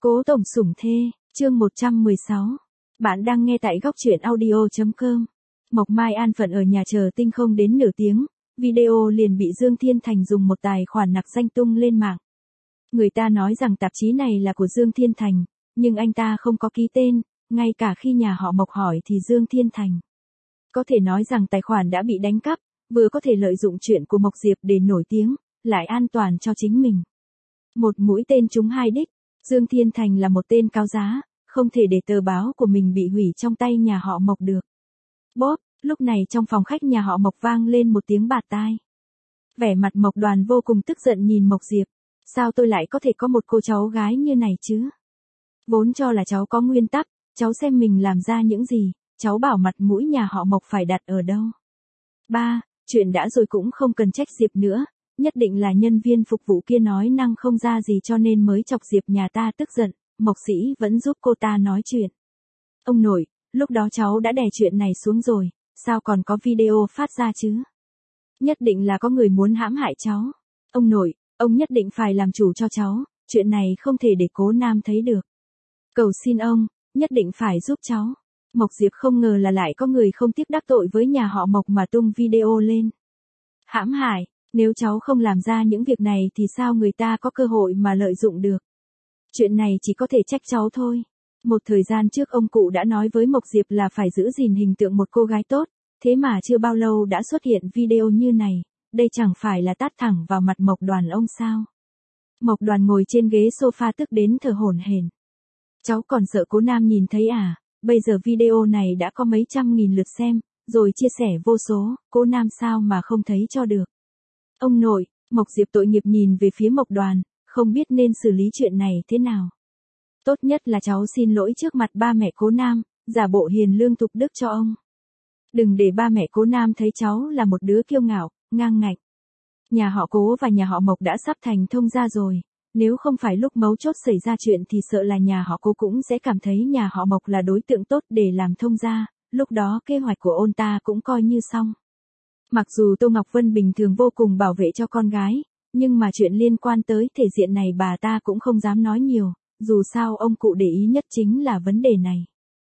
Cố tổng sủng thê, chương 116. Bạn đang nghe tại góc truyện audio.com. Mộc Mai an phận ở nhà chờ Tinh không đến nửa tiếng, video liền bị Dương Thiên Thành dùng một tài khoản nặc danh tung lên mạng. Người ta nói rằng tạp chí này là của Dương Thiên Thành, nhưng anh ta không có ký tên, ngay cả khi nhà họ Mộc hỏi thì Dương Thiên Thành. Có thể nói rằng tài khoản đã bị đánh cắp, vừa có thể lợi dụng chuyện của Mộc Diệp để nổi tiếng, lại an toàn cho chính mình. Một mũi tên trúng hai đích. Dương Thiên Thành là một tên cao giá, không thể để tờ báo của mình bị hủy trong tay nhà họ Mộc được. Bóp, lúc này trong phòng khách nhà họ Mộc vang lên một tiếng bạt tai. Vẻ mặt Mộc Đoàn vô cùng tức giận nhìn Mộc Diệp. Sao tôi lại có thể có một cô cháu gái như này chứ? Vốn cho là cháu có nguyên tắc, cháu xem mình làm ra những gì, cháu bảo mặt mũi nhà họ Mộc phải đặt ở đâu. Ba, chuyện đã rồi cũng không cần trách Diệp nữa. Nhất định là nhân viên phục vụ kia nói năng không ra gì cho nên mới chọc Diệp nhà ta tức giận, Mộc Sĩ vẫn giúp cô ta nói chuyện. Ông nội, lúc đó cháu đã đè chuyện này xuống rồi, sao còn có video phát ra chứ? Nhất định là có người muốn hãm hại cháu. Ông nội, ông nhất định phải làm chủ cho cháu, chuyện này không thể để Cố Nam thấy được. Cầu xin ông, nhất định phải giúp cháu. Mộc Diệp không ngờ là lại có người không tiếc đắc tội với nhà họ Mộc mà tung video lên. Hãm hại. Nếu cháu không làm ra những việc này thì sao người ta có cơ hội mà lợi dụng được? Chuyện này chỉ có thể trách cháu thôi. Một thời gian trước ông cụ đã nói với Mộc Diệp là phải giữ gìn hình tượng một cô gái tốt, thế mà chưa bao lâu đã xuất hiện video như này, đây chẳng phải là tát thẳng vào mặt Mộc Đoàn ông sao? Mộc Đoàn ngồi trên ghế sofa tức đến thở hổn hển. Cháu còn sợ Cố Nam nhìn thấy à? Bây giờ video này đã có mấy trăm nghìn lượt xem, rồi chia sẻ vô số, Cố Nam sao mà không thấy cho được? Ông nội, Mộc Diệp tội nghiệp nhìn về phía Mộc Đoàn, không biết nên xử lý chuyện này thế nào. Tốt nhất là cháu xin lỗi trước mặt ba mẹ Cố Nam, giả bộ hiền lương tục đức cho ông. Đừng để ba mẹ Cố Nam thấy cháu là một đứa kiêu ngạo, ngang ngạnh. Nhà họ Cố và nhà họ Mộc đã sắp thành thông gia rồi, nếu không phải lúc mấu chốt xảy ra chuyện thì sợ là nhà họ Cố cũng sẽ cảm thấy nhà họ Mộc là đối tượng tốt để làm thông gia, lúc đó kế hoạch của ông ta cũng coi như xong. Mặc dù Tô Ngọc Vân bình thường vô cùng bảo vệ cho con gái, nhưng mà chuyện liên quan tới thể diện này bà ta cũng không dám nói nhiều, dù sao ông cụ để ý nhất chính là vấn đề này.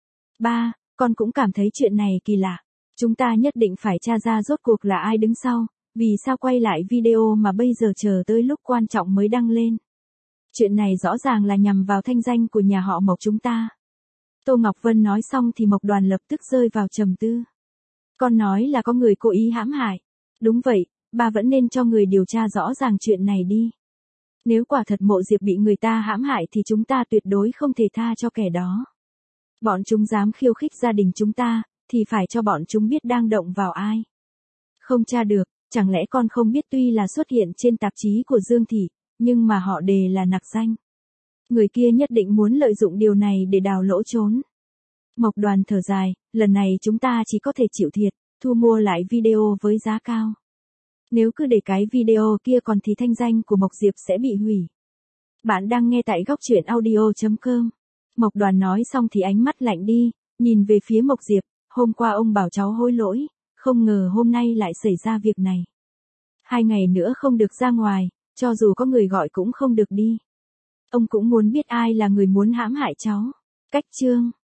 Ba, con cũng cảm thấy chuyện này kỳ lạ. Chúng ta nhất định phải tra ra rốt cuộc là ai đứng sau, vì sao quay lại video mà bây giờ chờ tới lúc quan trọng mới đăng lên. Chuyện này rõ ràng là nhằm vào thanh danh của nhà họ Mộc chúng ta. Tô Ngọc Vân nói xong thì Mộc Đoàn lập tức rơi vào trầm tư. Con nói là có người cố ý hãm hại. Đúng vậy, bà vẫn nên cho người điều tra rõ ràng chuyện này đi. Nếu quả thật Mộ Diệp bị người ta hãm hại thì chúng ta tuyệt đối không thể tha cho kẻ đó. Bọn chúng dám khiêu khích gia đình chúng ta, thì phải cho bọn chúng biết đang động vào ai. Không tra được, chẳng lẽ con không biết tuy là xuất hiện trên tạp chí của Dương Thị, nhưng mà họ đề là nặc danh. Người kia nhất định muốn lợi dụng điều này để đào lỗ trốn. Mộc Đoàn thở dài, lần này chúng ta chỉ có thể chịu thiệt, thu mua lại video với giá cao. Nếu cứ để cái video kia còn thì thanh danh của Mộc Diệp sẽ bị hủy. Bạn đang nghe tại góc truyện audio.com. Mộc Đoàn nói xong thì ánh mắt lạnh đi, nhìn về phía Mộc Diệp, hôm qua ông bảo cháu hối lỗi, không ngờ hôm nay lại xảy ra việc này. 2 ngày nữa không được ra ngoài, cho dù có người gọi cũng không được đi. Ông cũng muốn biết ai là người muốn hãm hại cháu. Cách chương.